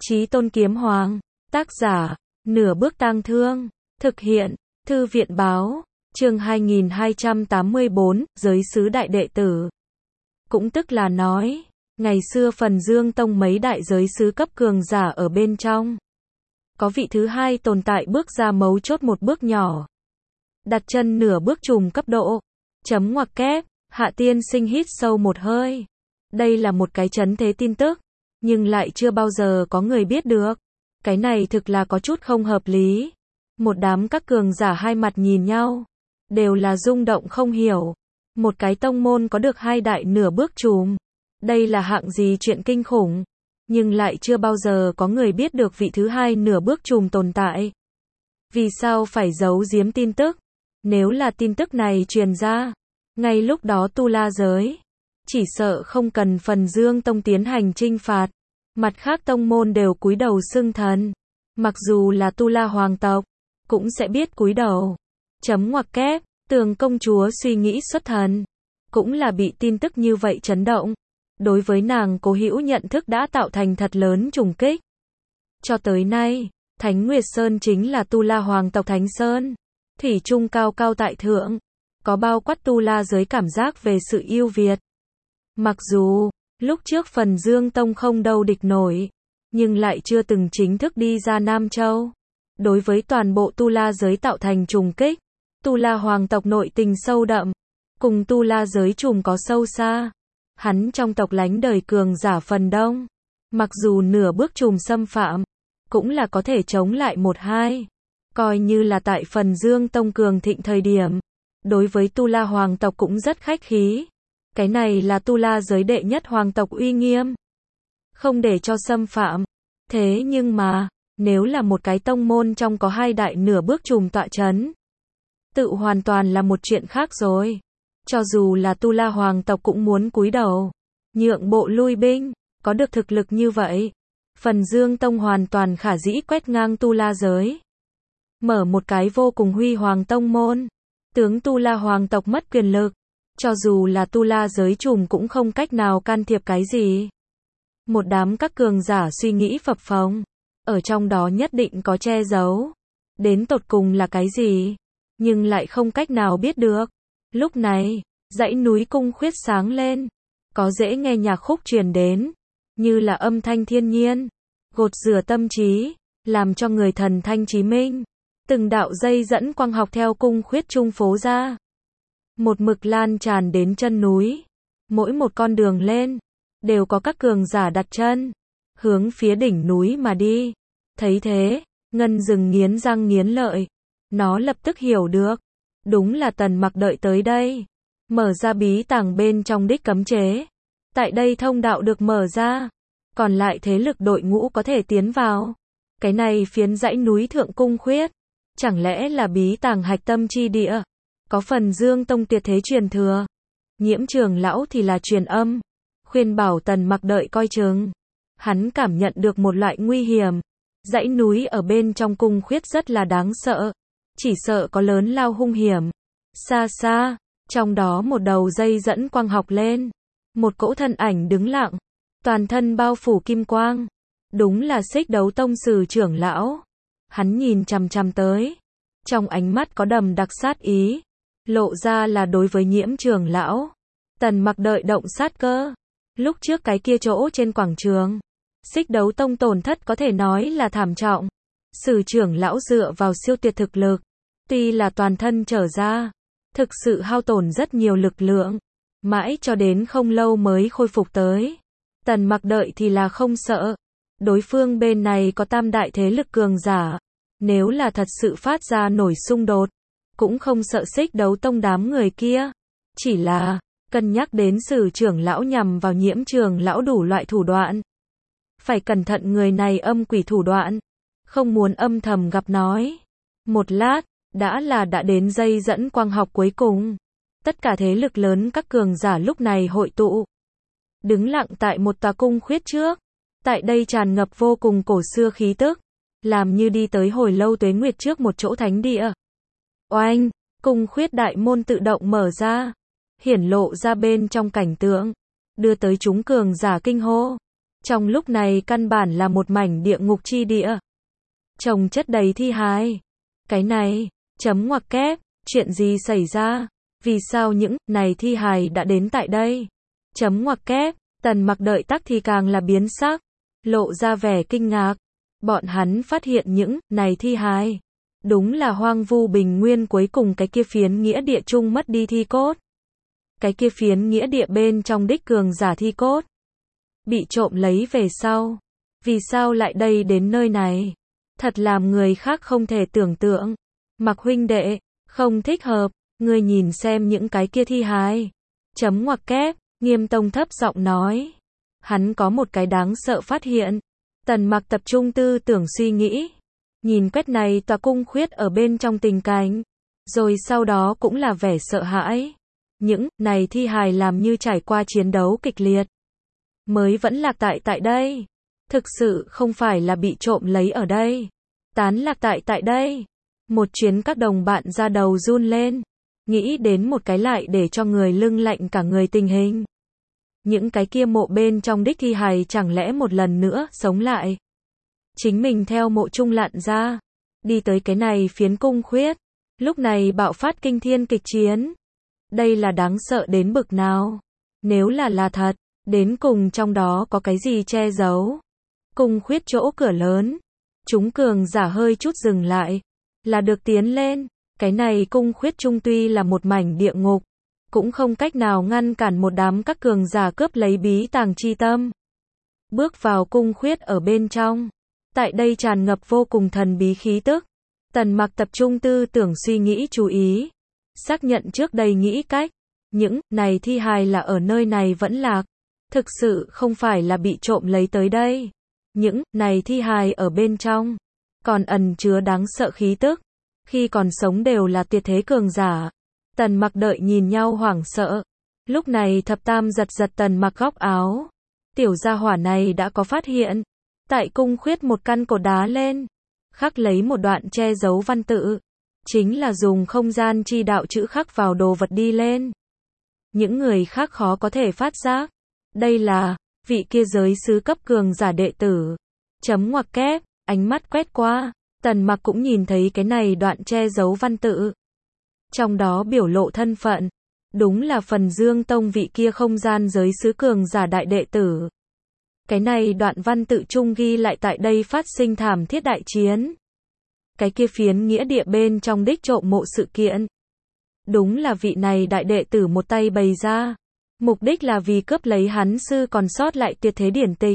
Chí Tôn Kiếm Hoàng. Tác giả, Nửa Bước Tang Thương. Thực hiện, Thư viện báo. Chương 2284, Giới Sứ Đại Đệ Tử. Cũng tức là nói, ngày xưa Phần Dương Tông mấy đại giới sứ cấp cường giả ở bên trong. Có vị thứ hai tồn tại bước ra mấu chốt một bước nhỏ. Đặt chân nửa bước trùm cấp độ. Chấm ngoặc kép, Hạ Tiên Sinh hít sâu một hơi. Đây là một cái chấn thế tin tức, nhưng lại chưa bao giờ có người biết được. Cái này thực là có chút không hợp lý. Một đám các cường giả hai mặt nhìn nhau, đều là rung động không hiểu. Một cái tông môn có được hai đại nửa bước trùm. Đây là hạng gì chuyện kinh khủng. Nhưng lại chưa bao giờ có người biết được vị thứ hai nửa bước trùm tồn tại. Vì sao phải giấu giếm tin tức? Nếu là tin tức này truyền ra, ngay lúc đó Tu La giới, chỉ sợ không cần Phần Dương Tông tiến hành trinh phạt. Mặt khác tông môn đều cúi đầu xưng thần. Mặc dù là Tu La hoàng tộc, cũng sẽ biết cúi đầu. Chấm ngoặc kép, Tường công chúa suy nghĩ xuất thần. Cũng là bị tin tức như vậy chấn động. Đối với nàng Cố Hữu nhận thức đã tạo thành thật lớn trùng kích. Cho tới nay, Thánh Nguyệt Sơn chính là Tu La hoàng tộc Thánh Sơn. Thủy chung cao cao tại thượng. Có bao quát Tu La giới cảm giác về sự ưu việt. Mặc dù, lúc trước Phần Dương Tông không đâu địch nổi, nhưng lại chưa từng chính thức đi ra Nam Châu. Đối với toàn bộ Tu La giới tạo thành trùng kích. Tu La hoàng tộc nội tình sâu đậm, cùng Tu La giới trùm có sâu xa. Hắn trong tộc lánh đời cường giả phần đông, mặc dù nửa bước trùm xâm phạm, cũng là có thể chống lại một hai. Coi như là tại Phần Dương Tông cường thịnh thời điểm, đối với Tu La hoàng tộc cũng rất khách khí. Cái này là Tu La giới đệ nhất hoàng tộc uy nghiêm, không để cho xâm phạm. Thế nhưng mà, nếu là một cái tông môn trong có hai đại nửa bước trùm tọa chấn, tự hoàn toàn là một chuyện khác rồi. Cho dù là Tu La hoàng tộc cũng muốn cúi đầu, nhượng bộ lui binh. Có được thực lực như vậy, Phần Dương Tông hoàn toàn khả dĩ quét ngang Tu La giới, mở một cái vô cùng huy hoàng tông môn. Tướng Tu La hoàng tộc mất quyền lực, cho dù là Tu La giới trùm cũng không cách nào can thiệp cái gì. Một đám các cường giả suy nghĩ phập phồng, ở trong đó nhất định có che giấu. Đến tột cùng là cái gì, nhưng lại không cách nào biết được. Lúc này, dãy núi Cung Khuyết sáng lên, có dễ nghe nhạc khúc truyền đến, như là âm thanh thiên nhiên, gột rửa tâm trí, làm cho người thần thanh trí minh. Từng đạo dây dẫn quang học theo Cung Khuyết trung phố ra, một mực lan tràn đến chân núi. Mỗi một con đường lên, đều có các cường giả đặt chân, hướng phía đỉnh núi mà đi. Thấy thế, Ngân Dừng nghiến răng nghiến lợi. Nó lập tức hiểu được, đúng là Tần Mặc đợi tới đây, mở ra bí tàng bên trong đích cấm chế. Tại đây thông đạo được mở ra, còn lại thế lực đội ngũ có thể tiến vào. Cái này phiến dãy núi Thượng Cung Khuyết, chẳng lẽ là bí tàng hạch tâm chi địa, có Phần Dương Tông tuyệt thế truyền thừa. Nhiễm Trường lão thì là truyền âm, khuyên bảo Tần Mặc đợi coi chừng. Hắn cảm nhận được một loại nguy hiểm. Dãy núi ở bên trong Cung Khuyết rất là đáng sợ, chỉ sợ có lớn lao hung hiểm. Xa xa, trong đó một đầu dây dẫn quang học lên, một cỗ thân ảnh đứng lặng, toàn thân bao phủ kim quang. Đúng là Xích Đấu Tông Sử trưởng lão. Hắn nhìn chằm chằm tới, trong ánh mắt có đầm đặc sát ý, lộ ra là đối với Nhiễm Trường lão. Tần Mặc đợi động sát cơ. Lúc trước cái kia chỗ trên quảng trường, Xích Đấu Tông tổn thất có thể nói là thảm trọng. Sử trưởng lão dựa vào siêu tuyệt thực lực, tuy là toàn thân trở ra, thực sự hao tổn rất nhiều lực lượng, mãi cho đến không lâu mới khôi phục tới. Tần Mặc đợi thì là không sợ. Đối phương bên này có tam đại thế lực cường giả, nếu là thật sự phát ra nổi xung đột, cũng không sợ Xích Đấu Tông đám người kia. Chỉ là, cân nhắc đến Sử trưởng lão nhằm vào Nhiễm Trường lão đủ loại thủ đoạn. Phải cẩn thận người này âm quỷ thủ đoạn, không muốn âm thầm gặp nói. Một lát, đã đến dây dẫn quang học cuối cùng. Tất cả thế lực lớn các cường giả lúc này hội tụ, đứng lặng tại một tòa cung khuyết trước. Tại đây tràn ngập vô cùng cổ xưa khí tức, làm như đi tới hồi lâu tuế nguyệt trước một chỗ thánh địa. Oanh, cung khuyết đại môn tự động mở ra, hiển lộ ra bên trong cảnh tượng, đưa tới chúng cường giả kinh hô. Trong lúc này căn bản là một mảnh địa ngục chi địa. Chồng chất đầy thi hài. Cái này, chấm ngoặc kép, chuyện gì xảy ra? Vì sao những này thi hài đã đến tại đây? Chấm ngoặc kép, Tần Mặc đợi tắc thì càng là biến sắc, lộ ra vẻ kinh ngạc. Bọn hắn phát hiện những này thi hài, đúng là hoang vu bình nguyên cuối cùng cái kia phiến nghĩa địa chung mất đi thi cốt. Cái kia phiến nghĩa địa bên trong đích cường giả thi cốt, bị trộm lấy về sau. Vì sao lại đây đến nơi này? Thật làm người khác không thể tưởng tượng. Mặc huynh đệ, không thích hợp, ngươi nhìn xem những cái kia thi hài. Chấm ngoặc kép, Nghiêm Tông thấp giọng nói. Hắn có một cái đáng sợ phát hiện. Tần Mặc tập trung tư tưởng suy nghĩ. Nhìn quét này tòa cung khuyết ở bên trong tình cảnh. Rồi sau đó cũng là vẻ sợ hãi. Những này thi hài làm như trải qua chiến đấu kịch liệt. Mới vẫn lạc tại đây. Thực sự không phải là bị trộm lấy ở đây. Tán lạc tại đây. Một chuyến các đồng bạn ra đầu run lên. Nghĩ đến một cái lại để cho người lưng lạnh cả người tình hình. Những cái kia mộ bên trong đích thi hài chẳng lẽ một lần nữa sống lại. Chính mình theo mộ chung lặn ra. Đi tới cái này phiến cung khuyết. Lúc này bạo phát kinh thiên kịch chiến. Đây là đáng sợ đến bực nào. Nếu là thật, đến cùng trong đó có cái gì che giấu. Cung khuyết chỗ cửa lớn. Chúng cường giả hơi chút dừng lại. Là được tiến lên. Cái này cung khuyết trung tuy là một mảnh địa ngục. Cũng không cách nào ngăn cản một đám các cường giả cướp lấy bí tàng chi tâm. Bước vào cung khuyết ở bên trong. Tại đây tràn ngập vô cùng thần bí khí tức. Tần Mặc tập trung tư tưởng suy nghĩ chú ý. Xác nhận trước đây nghĩ cách. Những này thi hài là ở nơi này vẫn lạc. Thực sự không phải là bị trộm lấy tới đây. Những này thi hài ở bên trong. Còn ẩn chứa đáng sợ khí tức. Khi còn sống đều là tuyệt thế cường giả. Tần Mặc đợi nhìn nhau hoảng sợ. Lúc này thập tam giật Tần Mặc góc áo. Tiểu gia hỏa này đã có phát hiện. Tại cung khuyết một căn cột đá lên. Khắc lấy một đoạn che giấu văn tự. Chính là dùng không gian chi đạo chữ khắc vào đồ vật đi lên. Những người khác khó có thể phát giác. Đây là vị kia giới sứ cấp cường giả đệ tử. Chấm ngoặc kép, ánh mắt quét qua. Tần Mặc cũng nhìn thấy cái này đoạn che giấu văn tự. Trong đó biểu lộ thân phận. Đúng là Phần Dương Tông vị kia không gian giới sứ cường giả đại đệ tử. Cái này đoạn văn tự chung ghi lại tại đây phát sinh thảm thiết đại chiến. Cái kia phiến nghĩa địa bên trong đích trộm mộ sự kiện. Đúng là vị này đại đệ tử một tay bày ra. Mục đích là vì cướp lấy hắn sư còn sót lại tuyệt thế điển tịch.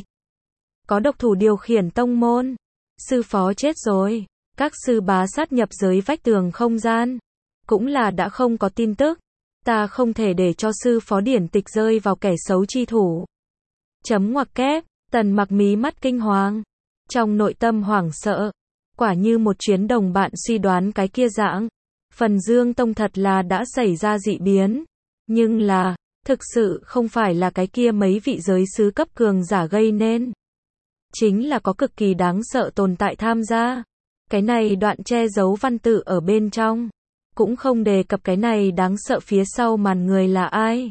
Có độc thủ điều khiển tông môn. Sư phó chết rồi. Các sư bá sát nhập giới vách tường không gian. Cũng là đã không có tin tức. Ta không thể để cho sư phó điển tịch rơi vào kẻ xấu chi thủ. Chấm ngoặc kép, Tần Mặc mí mắt kinh hoàng. Trong nội tâm hoảng sợ. Quả như một chuyến đồng bạn suy đoán cái kia dạng. Phần Dương Tông thật là đã xảy ra dị biến. Nhưng là, thực sự không phải là cái kia mấy vị giới sứ cấp cường giả gây nên. Chính là có cực kỳ đáng sợ tồn tại tham gia. Cái này đoạn che giấu văn tự ở bên trong. Cũng không đề cập cái này đáng sợ phía sau màn người là ai.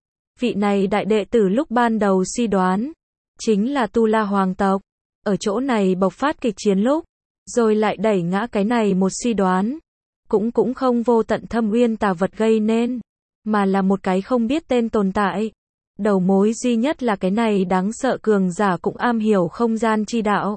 Vị này đại đệ tử lúc ban đầu suy đoán. Chính là Tu La Hoàng tộc. Ở chỗ này bộc phát kịch chiến lúc. Rồi lại đẩy ngã cái này một suy đoán. Cũng không vô tận thâm uyên tà vật gây nên. Mà là một cái không biết tên tồn tại. Đầu mối duy nhất là cái này đáng sợ cường giả cũng am hiểu không gian chi đạo.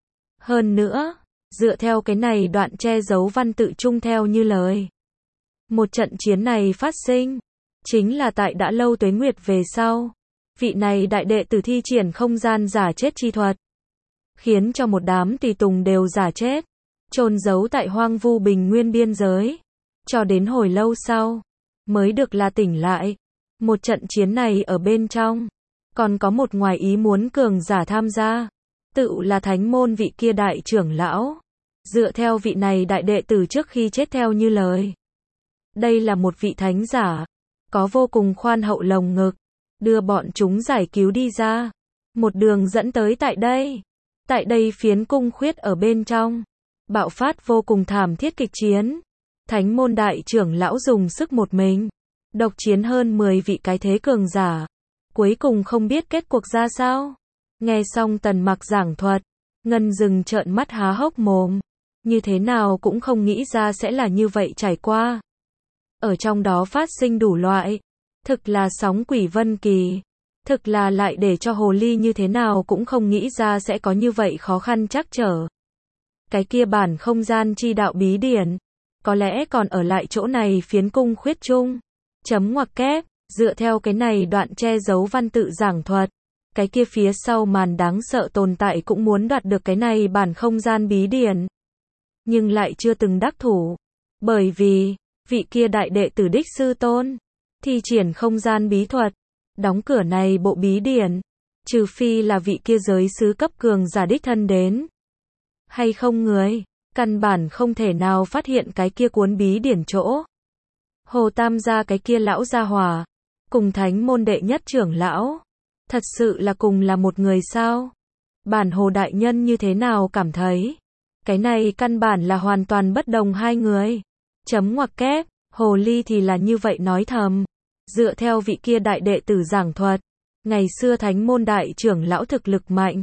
Hơn nữa, dựa theo cái này đoạn che giấu văn tự chung theo như lời. Một trận chiến này phát sinh. Chính là tại đã lâu tuế nguyệt về sau. Vị này đại đệ tử thi triển không gian giả chết chi thuật. Khiến cho một đám tùy tùng đều giả chết. Chôn giấu tại hoang vu bình nguyên biên giới. Cho đến hồi lâu sau. Mới được là tỉnh lại. Một trận chiến này ở bên trong. Còn có một ngoài ý muốn cường giả tham gia. Tự là thánh môn vị kia đại trưởng lão. Dựa theo vị này đại đệ tử trước khi chết theo như lời. Đây là một vị thánh giả. Có vô cùng khoan hậu lồng ngực. Đưa bọn chúng giải cứu đi ra. Một đường dẫn tới tại đây. Tại đây phiến cung khuyết ở bên trong. Bạo phát vô cùng thảm thiết kịch chiến. Thánh môn đại trưởng lão dùng sức một mình. Độc chiến hơn 10 vị cái thế cường giả. Cuối cùng không biết kết cuộc ra sao. Nghe xong Tần Mặc giảng thuật, Ngân Dừng trợn mắt há hốc mồm. Như thế nào cũng không nghĩ ra sẽ là như vậy trải qua. Ở trong đó phát sinh đủ loại. Thực là sóng quỷ vân kỳ. Thực là lại để cho hồ ly như thế nào cũng không nghĩ ra sẽ có như vậy khó khăn trắc trở. Cái kia bản không gian chi đạo bí điển. Có lẽ còn ở lại chỗ này phiến cung khuyết trung. Chấm ngoặc kép, dựa theo cái này đoạn che giấu văn tự giảng thuật. Cái kia phía sau màn đáng sợ tồn tại cũng muốn đoạt được cái này bản không gian bí điển. Nhưng lại chưa từng đắc thủ. Bởi vì, vị kia đại đệ tử đích sư tôn, thi triển không gian bí thuật, đóng cửa này bộ bí điển, trừ phi là vị kia giới sứ cấp cường giả đích thân đến. Hay không người, căn bản không thể nào phát hiện cái kia cuốn bí điển chỗ. Hồ Tam gia cái kia lão gia hỏa, cùng thánh môn đệ nhất trưởng lão, thật sự là cùng là một người sao? Bản Hồ đại nhân như thế nào cảm thấy? Cái này căn bản là hoàn toàn bất đồng hai người. Chấm ngoặc kép, Hồ ly thì là như vậy nói thầm. Dựa theo vị kia đại đệ tử giảng thuật, ngày xưa thánh môn đại trưởng lão thực lực mạnh,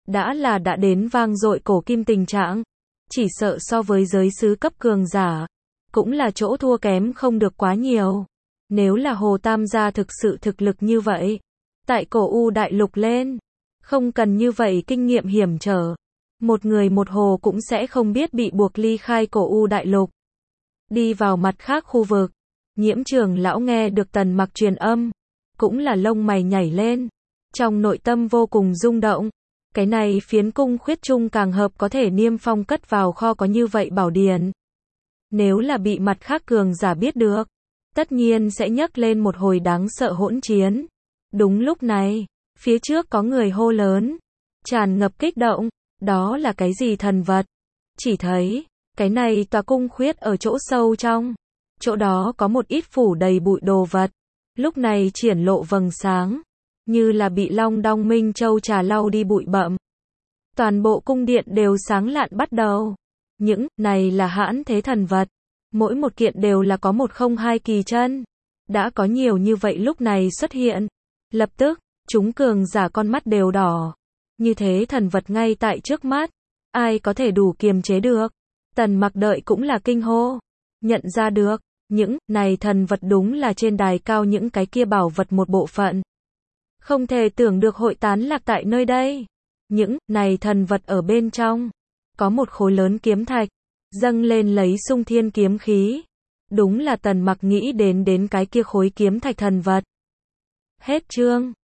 đã đến vang dội cổ kim tình trạng, chỉ sợ so với giới sứ cấp cường giả, cũng là chỗ thua kém không được quá nhiều. Nếu là Hồ Tam gia thực sự thực lực như vậy, tại cổ U đại lục lên, không cần như vậy kinh nghiệm hiểm trở, một người một hồ cũng sẽ không biết bị buộc ly khai cổ U đại lục. Đi vào mặt khác khu vực, Nhiễm trưởng lão nghe được Tần Mặc truyền âm, cũng là lông mày nhảy lên, trong nội tâm vô cùng rung động. Cái này phiến cung khuyết trung càng hợp có thể niêm phong cất vào kho có như vậy bảo điển. Nếu là bị mặt khác cường giả biết được, tất nhiên sẽ nhấc lên một hồi đáng sợ hỗn chiến. Đúng lúc này, phía trước có người hô lớn, tràn ngập kích động, đó là cái gì thần vật? Chỉ thấy, cái này tòa cung khuyết ở chỗ sâu trong, chỗ đó có một ít phủ đầy bụi đồ vật, lúc này triển lộ vầng sáng, như là bị Long Đong Minh Châu trà lau đi bụi bặm. Toàn bộ cung điện đều sáng lạn bắt đầu. Những này là hãn thế thần vật, mỗi một kiện đều là có 102 kỳ chân. Đã có nhiều như vậy lúc này xuất hiện, lập tức, chúng cường giả con mắt đều đỏ. Như thế thần vật ngay tại trước mắt, ai có thể đủ kiềm chế được? Tần Mặc đợi cũng là kinh hô, nhận ra được, những này thần vật đúng là trên đài cao những cái kia bảo vật một bộ phận. Không thể tưởng được hội tán lạc tại nơi đây. Những này thần vật ở bên trong, có một khối lớn kiếm thạch, dâng lên lấy sung thiên kiếm khí. Đúng là Tần Mặc nghĩ đến cái kia khối kiếm thạch thần vật. Hết chương.